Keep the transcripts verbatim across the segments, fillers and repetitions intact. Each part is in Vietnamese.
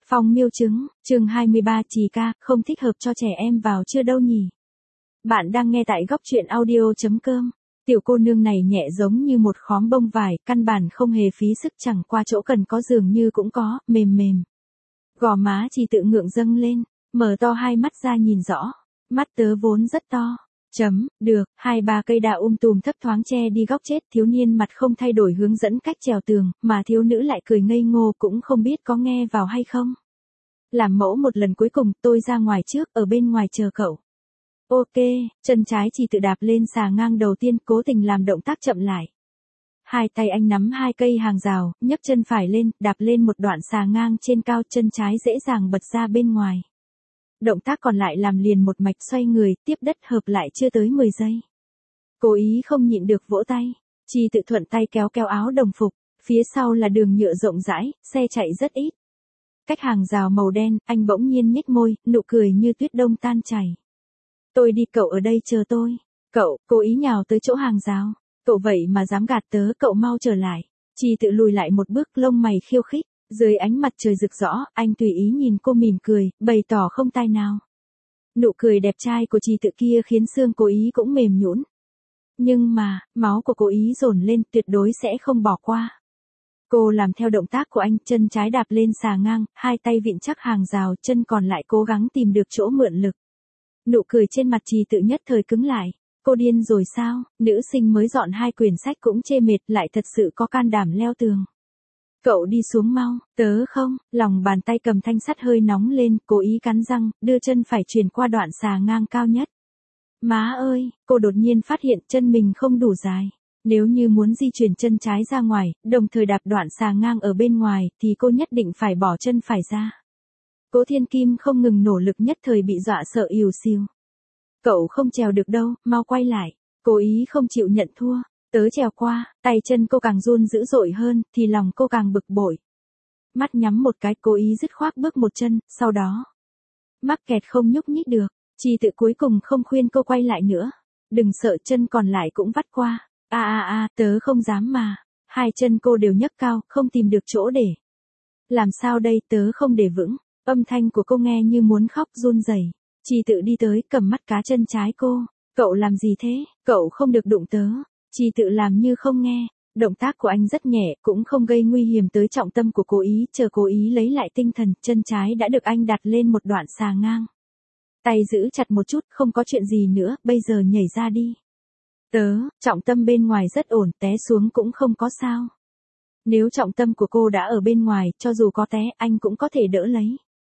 Phong miêu chứng, chương hai mươi ba Chì ca, không thích hợp cho trẻ em vào chưa đâu nhỉ. Bạn đang nghe tại góc truyện audio.com. Tiểu cô nương này nhẹ giống như một khóm bông vải, căn bản không hề phí sức, chẳng qua chỗ cần có dường như cũng có, mềm mềm. Gò má Chì tự ngượng dâng lên, mở to hai mắt ra nhìn rõ. Mắt tớ vốn rất to. Chấm, được, hai ba cây đa um tùm thấp thoáng che đi góc chết, thiếu niên mặt không thay đổi hướng dẫn cách trèo tường, mà thiếu nữ lại cười ngây ngô, cũng không biết có nghe vào hay không. Làm mẫu một lần cuối cùng, tôi ra ngoài trước, ở bên ngoài chờ cậu. Ok, chân trái Chì tự đạp lên xà ngang đầu tiên, cố tình làm động tác chậm lại. Hai tay anh nắm hai cây hàng rào, nhấc chân phải lên, đạp lên một đoạn xà ngang trên cao, chân trái dễ dàng bật ra bên ngoài. Động tác còn lại làm liền một mạch xoay người, tiếp đất hợp lại chưa tới mười giây. Cố ý không nhịn được vỗ tay, Chì tự thuận tay kéo kéo áo đồng phục, phía sau là đường nhựa rộng rãi, xe chạy rất ít. Cách hàng rào màu đen, anh bỗng nhiên nhếch môi, nụ cười như tuyết đông tan chảy. Tôi đi, cậu ở đây chờ tôi. Cậu, cố ý nhào tới chỗ hàng rào. Cậu vậy mà dám gạt tớ, cậu mau trở lại. Chì tự lùi lại một bước, lông mày khiêu khích. Dưới ánh mặt trời rực rõ, anh tùy ý nhìn cô mỉm cười, bày tỏ không tai nào. Nụ cười đẹp trai của Chì tự kia khiến xương cố ý cũng mềm nhũn. Nhưng mà, máu của cố ý dồn lên, tuyệt đối sẽ không bỏ qua. Cô làm theo động tác của anh, chân trái đạp lên xà ngang, hai tay vịn chắc hàng rào, chân còn lại cố gắng tìm được chỗ mượn lực. Nụ cười trên mặt Chì tự nhất thời cứng lại. Cô điên rồi sao, nữ sinh mới dọn hai quyển sách cũng chê mệt, lại thật sự có can đảm leo tường. Cậu đi xuống mau, tớ không, lòng bàn tay cầm thanh sắt hơi nóng lên, cố ý cắn răng, đưa chân phải truyền qua đoạn xà ngang cao nhất. Má ơi, cô đột nhiên phát hiện chân mình không đủ dài. Nếu như muốn di chuyển chân trái ra ngoài, đồng thời đạp đoạn xà ngang ở bên ngoài, thì cô nhất định phải bỏ chân phải ra. Cố Thiên Kim không ngừng nỗ lực, nhất thời bị dọa sợ ìu xìu. Cậu không trèo được đâu, mau quay lại. Cố ý không chịu nhận thua. Tớ trèo qua, tay chân cô càng run dữ dội hơn, thì lòng cô càng bực bội. Mắt nhắm một cái, cố ý dứt khoát bước một chân, sau đó mắc kẹt không nhúc nhích được. Chì tự cuối cùng không khuyên cô quay lại nữa. Đừng sợ, chân còn lại cũng vắt qua. A a a, tớ không dám mà. Hai chân cô đều nhấc cao, không tìm được chỗ để. Làm sao đây, tớ không để vững. Âm thanh của cô nghe như muốn khóc, run rẩy. Chì tự đi tới, cầm mắt cá chân trái cô. Cậu làm gì thế, cậu không được đụng tớ. Chì tự làm như không nghe. Động tác của anh rất nhẹ, cũng không gây nguy hiểm tới trọng tâm của cố ý. Chờ cố ý lấy lại tinh thần, chân trái đã được anh đặt lên một đoạn xà ngang. Tay giữ chặt một chút, không có chuyện gì nữa, bây giờ nhảy ra đi. Tớ, trọng tâm bên ngoài rất ổn, té xuống cũng không có sao. Nếu trọng tâm của cô đã ở bên ngoài, cho dù có té, anh cũng có thể đỡ lấy.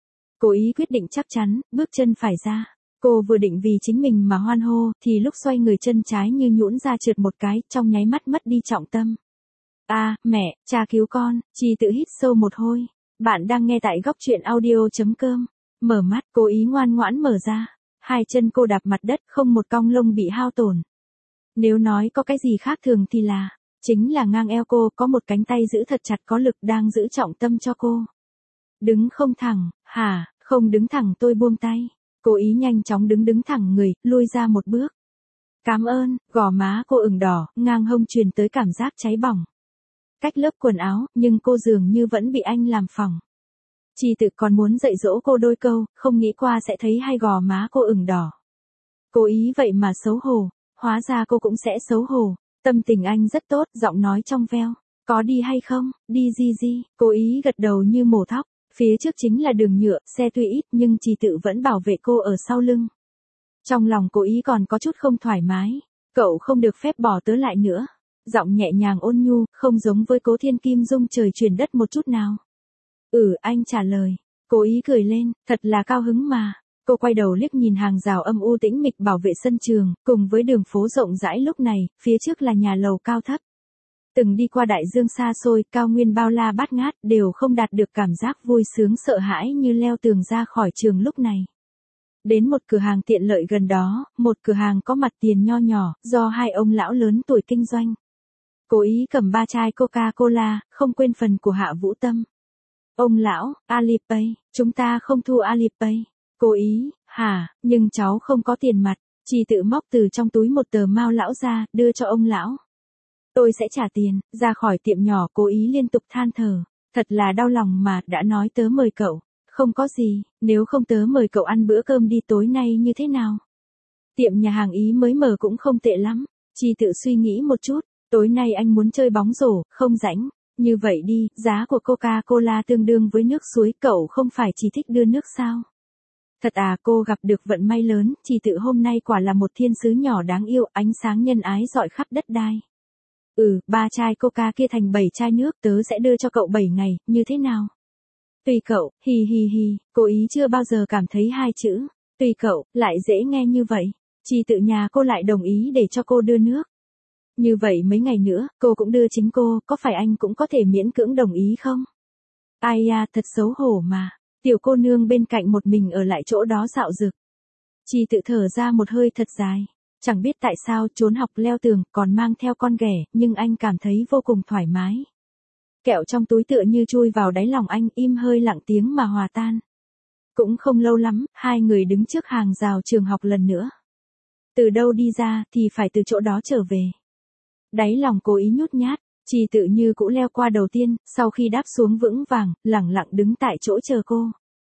Cố ý quyết định chắc chắn, bước chân phải ra. Cô vừa định vì chính mình mà hoan hô, thì lúc xoay người chân trái như nhũn ra trượt một cái, trong nháy mắt mất đi trọng tâm. A, à, mẹ, cha cứu con. Chì tự hít sâu một hơi. Bạn đang nghe tại góc truyện audio.com. Mở mắt, cố ý ngoan ngoãn mở ra. Hai chân cô đạp mặt đất, không một cong lông bị hao tổn. Nếu nói có cái gì khác thường thì là, chính là ngang eo cô có một cánh tay giữ thật chặt có lực đang giữ trọng tâm cho cô. Đứng không thẳng, hả, không đứng thẳng tôi buông tay. Cố ý nhanh chóng đứng đứng thẳng người, lui ra một bước. Cảm ơn, gò má cô ửng đỏ, ngang hông truyền tới cảm giác cháy bỏng. Cách lớp quần áo, nhưng cô dường như vẫn bị anh làm phỏng. Chì tự còn muốn dạy dỗ cô đôi câu, không nghĩ qua sẽ thấy hai gò má cô ửng đỏ. Cố ý vậy mà xấu hổ, hóa ra cô cũng sẽ xấu hổ. Tâm tình anh rất tốt, giọng nói trong veo. Có đi hay không, đi gì gì, cố ý gật đầu như mổ thóc. Phía trước chính là đường nhựa, xe tuy ít nhưng Chì tự vẫn bảo vệ cô ở sau lưng. Trong lòng cố ý còn có chút không thoải mái. Cậu không được phép bỏ tớ lại nữa. Giọng nhẹ nhàng ôn nhu, không giống với Cố Thiên Kim rung trời chuyển đất một chút nào. Ừ, anh trả lời. Cố ý cười lên, thật là cao hứng mà. Cô quay đầu liếc nhìn hàng rào âm u tĩnh mịch bảo vệ sân trường, cùng với đường phố rộng rãi lúc này, phía trước là nhà lầu cao thấp. Từng đi qua đại dương xa xôi, cao nguyên bao la bát ngát, đều không đạt được cảm giác vui sướng sợ hãi như leo tường ra khỏi trường lúc này. Đến một cửa hàng tiện lợi gần đó, một cửa hàng có mặt tiền nho nhỏ, do hai ông lão lớn tuổi kinh doanh. Cố ý cầm ba chai Coca-Cola, không quên phần của Hạ Vũ Tâm. Ông lão, Alipay, chúng ta không thu Alipay. Cố ý, hả, nhưng cháu không có tiền mặt. Chì tự móc từ trong túi một tờ mao lão ra, đưa cho ông lão. Tôi sẽ trả tiền. Ra khỏi tiệm nhỏ, Cố ý liên tục than thở. Thật là đau lòng mà, đã nói tớ mời cậu. Không có gì, nếu không tớ mời cậu ăn bữa cơm đi tối nay như thế nào? Tiệm nhà hàng Ý mới mở cũng không tệ lắm. Chi tự suy nghĩ một chút, tối nay anh muốn chơi bóng rổ, không rảnh. Như vậy đi, giá của Coca-Cola tương đương với nước suối, cậu không phải chỉ thích đưa nước sao? Thật à, cô gặp được vận may lớn, Chi tự hôm nay quả là một thiên sứ nhỏ đáng yêu, ánh sáng nhân ái rọi khắp đất đai. Ừ, ba chai Coca kia thành bảy chai nước, tớ sẽ đưa cho cậu bảy ngày, như thế nào? Tùy cậu, hi hi hi, cô Ý chưa bao giờ cảm thấy hai chữ, tùy cậu, lại dễ nghe như vậy. Chi tự nhà cô lại đồng ý để cho cô đưa nước. Như vậy mấy ngày nữa, cô cũng đưa chính cô, có phải anh cũng có thể miễn cưỡng đồng ý không? Ai à, thật xấu hổ mà. Tiểu cô nương bên cạnh một mình ở lại chỗ đó dạo dực. Chi tự thở ra một hơi thật dài. Chẳng biết tại sao trốn học leo tường còn mang theo con ghẻ, nhưng anh cảm thấy vô cùng thoải mái. Kẹo trong túi tựa như chui vào đáy lòng anh, im hơi lặng tiếng mà hòa tan. Cũng không lâu lắm, hai người đứng trước hàng rào trường học lần nữa. Từ đâu đi ra thì phải từ chỗ đó trở về. Đáy lòng cố ý nhút nhát, Chi tự như cũ leo qua đầu tiên, sau khi đáp xuống vững vàng, lẳng lặng đứng tại chỗ chờ cô.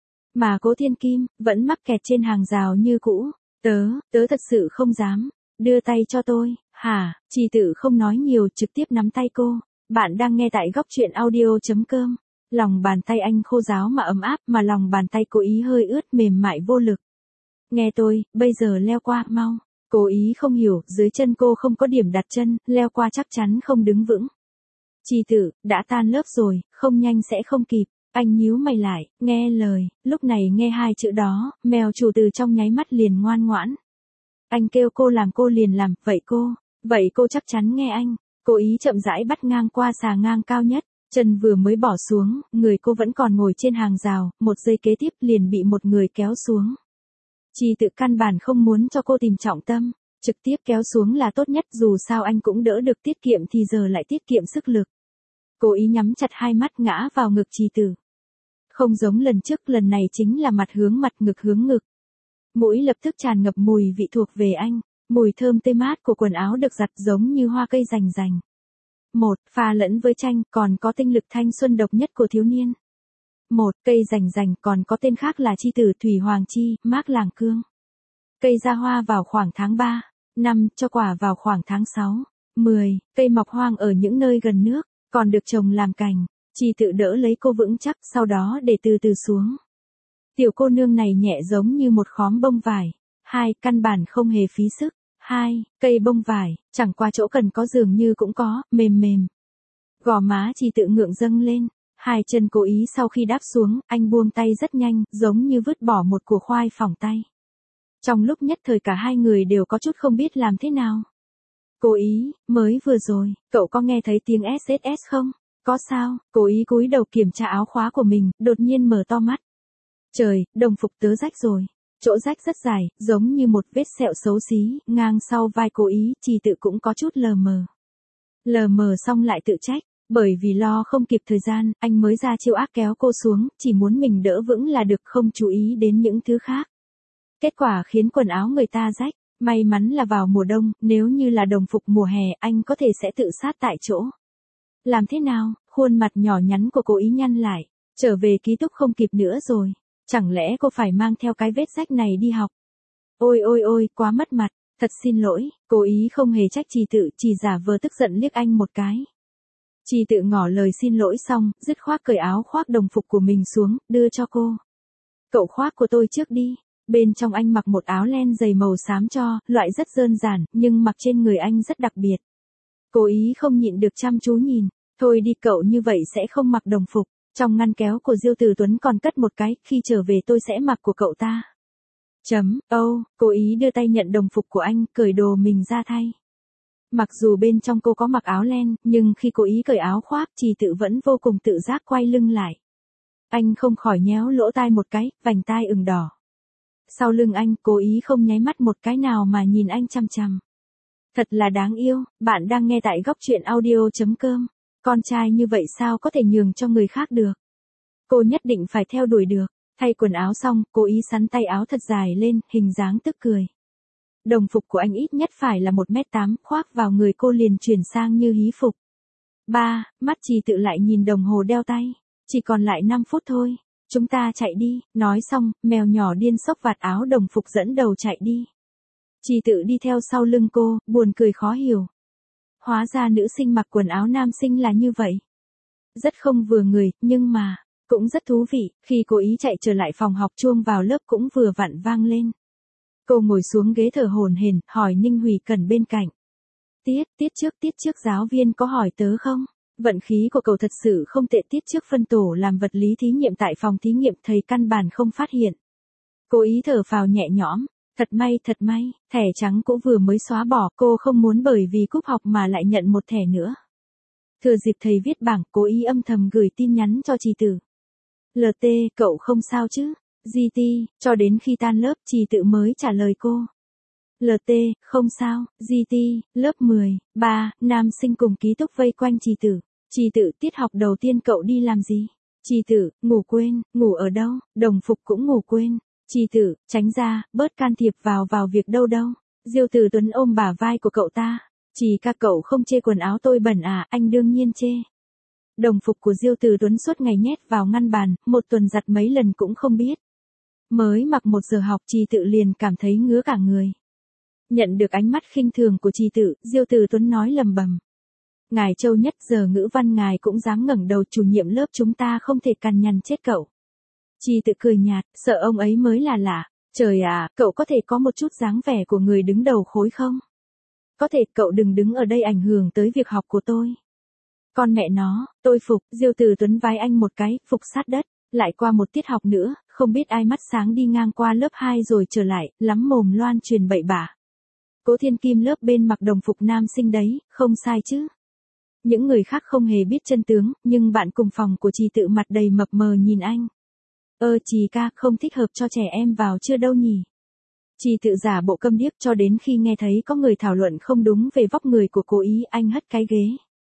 Mà Cố Thiên Kim, vẫn mắc kẹt trên hàng rào như cũ. Tớ, tớ thật sự không dám. Đưa tay cho tôi, hả? Chi tự không nói nhiều, trực tiếp nắm tay cô. Bạn đang nghe tại góc truyện audio.com. Lòng bàn tay anh khô ráo mà ấm áp, mà lòng bàn tay Cố Ý hơi ướt mềm mại vô lực. Nghe tôi, bây giờ leo qua, mau. Cố Ý không hiểu, dưới chân cô không có điểm đặt chân, leo qua chắc chắn không đứng vững. Chi tự, đã tan lớp rồi, không nhanh sẽ không kịp. Anh nhíu mày lại, nghe lời, lúc này nghe hai chữ đó, mèo chủ từ trong nháy mắt liền ngoan ngoãn. Anh kêu cô làm cô liền làm, vậy cô, vậy cô chắc chắn nghe anh. Cố Ý chậm rãi bắt ngang qua xà ngang cao nhất, chân vừa mới bỏ xuống, người cô vẫn còn ngồi trên hàng rào, một giây kế tiếp liền bị một người kéo xuống. Chi tự căn bản không muốn cho cô tìm trọng tâm, trực tiếp kéo xuống là tốt nhất, dù sao anh cũng đỡ được tiết kiệm thì giờ lại tiết kiệm sức lực. Cố Ý nhắm chặt hai mắt ngã vào ngực Chi tự. Không giống lần trước, lần này chính là mặt hướng mặt, ngực hướng ngực. Mũi lập tức tràn ngập mùi vị thuộc về anh, mùi thơm tê mát của quần áo được giặt giống như hoa cây rành rành. Một, pha lẫn với chanh, còn có tinh lực thanh xuân độc nhất của thiếu niên. Một, cây rành rành còn có tên khác là Chi tử Thủy Hoàng Chi, mác làng cương. Cây ra hoa vào khoảng tháng ba, năm, cho quả vào khoảng tháng sáu, mười, cây mọc hoang ở những nơi gần nước, còn được trồng làm cành. Chi tự đỡ lấy cô vững chắc, sau đó để từ từ xuống. Tiểu cô nương này nhẹ giống như một khóm bông vải. Hai, căn bản không hề phí sức. Hai, cây bông vải, chẳng qua chỗ cần có dường như cũng có, mềm mềm. Gò má Chi tự ngượng dâng lên. Hai chân Cố Ý sau khi đáp xuống, anh buông tay rất nhanh, giống như vứt bỏ một củ khoai phỏng tay. Trong lúc nhất thời cả hai người đều có chút không biết làm thế nào. Cố Ý, mới vừa rồi, cậu có nghe thấy tiếng ét ét ét không? Có sao? Cố Ý cúi đầu kiểm tra áo khóa của mình, đột nhiên mở to mắt. Trời, đồng phục tớ rách rồi. Chỗ rách rất dài, giống như một vết sẹo xấu xí, ngang sau vai Cố Ý, Chi tự cũng có chút lờ mờ. Lờ mờ xong lại tự trách, bởi vì lo không kịp thời gian, anh mới ra chiêu ác kéo cô xuống, chỉ muốn mình đỡ vững là được, không chú ý đến những thứ khác. Kết quả khiến quần áo người ta rách, may mắn là vào mùa đông, nếu như là đồng phục mùa hè anh có thể sẽ tự sát tại chỗ. Làm thế nào? Khuôn mặt nhỏ nhắn của Cố Ý nhăn lại, trở về ký túc không kịp nữa rồi. Chẳng lẽ cô phải mang theo cái vết rách này đi học? Ôi ôi ôi, quá mất mặt, thật xin lỗi. Cố Ý không hề trách Chi tự, chỉ giả vờ tức giận liếc anh một cái. Chi tự ngỏ lời xin lỗi xong, dứt khoát cởi áo khoác đồng phục của mình xuống, đưa cho cô. Cậu khoác của tôi trước đi. Bên trong anh mặc một áo len dày màu xám cho, loại rất đơn giản, nhưng mặc trên người anh rất đặc biệt. Cố Ý không nhịn được chăm chú nhìn. Thôi đi cậu, như vậy sẽ không mặc đồng phục. Trong ngăn kéo của Diêu Từ Tuấn còn cất một cái, khi trở về tôi sẽ mặc của cậu ta. Chấm, ô, oh, Cố Ý đưa tay nhận đồng phục của anh, cởi đồ mình ra thay. Mặc dù bên trong cô có mặc áo len, nhưng khi Cố Ý cởi áo khoác, Chi tự vẫn vô cùng tự giác quay lưng lại. Anh không khỏi nhéo lỗ tai một cái, vành tai ửng đỏ. Sau lưng anh, Cố Ý không nháy mắt một cái nào mà nhìn anh chằm chằm. Thật là đáng yêu. Bạn đang nghe tại góc truyện audio.com. Con trai như vậy sao có thể nhường cho người khác được? Cô nhất định phải theo đuổi được. Thay quần áo xong, Cố Ý sắn tay áo thật dài lên, hình dáng tức cười. Đồng phục của anh ít nhất phải là một mét tám, khoác vào người cô liền chuyển sang như hí phục. Ba, mắt Chi tự lại nhìn đồng hồ đeo tay. Chỉ còn lại năm phút thôi. Chúng ta chạy đi, nói xong, mèo nhỏ điên xốc vạt áo đồng phục dẫn đầu chạy đi. Trì Tự đi theo sau lưng cô, buồn cười khó hiểu. Hóa ra nữ sinh mặc quần áo nam sinh là như vậy. Rất không vừa người, nhưng mà, cũng rất thú vị, khi cô ý chạy trở lại phòng học chuông vào lớp cũng vừa vặn vang lên. Cô ngồi xuống ghế thở hổn hển, hỏi Ninh Hủy Cẩn bên cạnh. Tiết, tiết trước tiết trước giáo viên có hỏi tớ không? Vận khí của cậu thật sự không tệ, tiết trước phân tổ làm vật lý thí nghiệm tại phòng thí nghiệm thầy căn bản không phát hiện. Cô ý thở phào nhẹ nhõm, thật may thật may, thẻ trắng cũ vừa mới xóa bỏ, cô không muốn bởi vì cúp học mà lại nhận một thẻ nữa. Thừa dịp thầy viết bảng, cô ý âm thầm gửi tin nhắn cho Trì Tự. lờ tê, cậu không sao chứ? giê tê, cho đến khi tan lớp Trì Tự mới trả lời cô. lờ tê, không sao, giê tê, lớp mười, ba, nam sinh cùng ký túc vây quanh Trì Tự. Trì Tự, tiết học đầu tiên cậu đi làm gì? Trì Tự, ngủ quên, ngủ ở đâu? Đồng phục cũng ngủ quên. Trì Tự, tránh ra, bớt can thiệp vào vào việc đâu đâu. Diêu Từ Tuấn ôm bả vai của cậu ta. Trì ca, cậu không chê quần áo tôi bẩn à? Anh đương nhiên chê. Đồng phục của Diêu Từ Tuấn suốt ngày nhét vào ngăn bàn, một tuần giặt mấy lần cũng không biết. Mới mặc một giờ học Trì Tự liền cảm thấy ngứa cả người. Nhận được ánh mắt khinh thường của Trì Tự, Diêu Từ Tuấn nói lầm bầm. Ngài Châu Nhất, giờ ngữ văn ngài cũng dám ngẩng đầu, chủ nhiệm lớp chúng ta không thể cằn nhằn chết cậu. Trì Tự cười nhạt, sợ ông ấy mới là lạ. Trời à, cậu có thể có một chút dáng vẻ của người đứng đầu khối không? Có thể, cậu đừng đứng ở đây ảnh hưởng tới việc học của tôi. Con mẹ nó, tôi phục. Diêu Từ Tuấn vái anh một cái, phục sát đất. Lại qua một tiết học nữa, không biết ai mắt sáng đi ngang qua lớp hai rồi trở lại, lắm mồm loan truyền bậy bạ. Cố Thiên Kim lớp bên mặc đồng phục nam sinh đấy, không sai chứ. Những người khác không hề biết chân tướng, nhưng bạn cùng phòng của Trì Tự mặt đầy mập mờ nhìn anh. Ơ Trì ca, không thích hợp cho trẻ em vào chưa đâu nhỉ? Trì Tự giả bộ câm điếc cho đến khi nghe thấy có người thảo luận không đúng về vóc người của cô ý, anh hất cái ghế.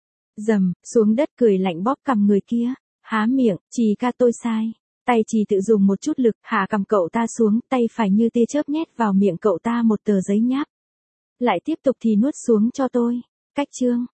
Dầm, xuống đất cười lạnh bóp cằm người kia. Há miệng, Trì ca tôi sai. Tay Trì Tự dùng một chút lực, hạ cằm cậu ta xuống, tay phải như tia chớp nhét vào miệng cậu ta một tờ giấy nháp. Lại tiếp tục thì nuốt xuống cho tôi. Cách chương.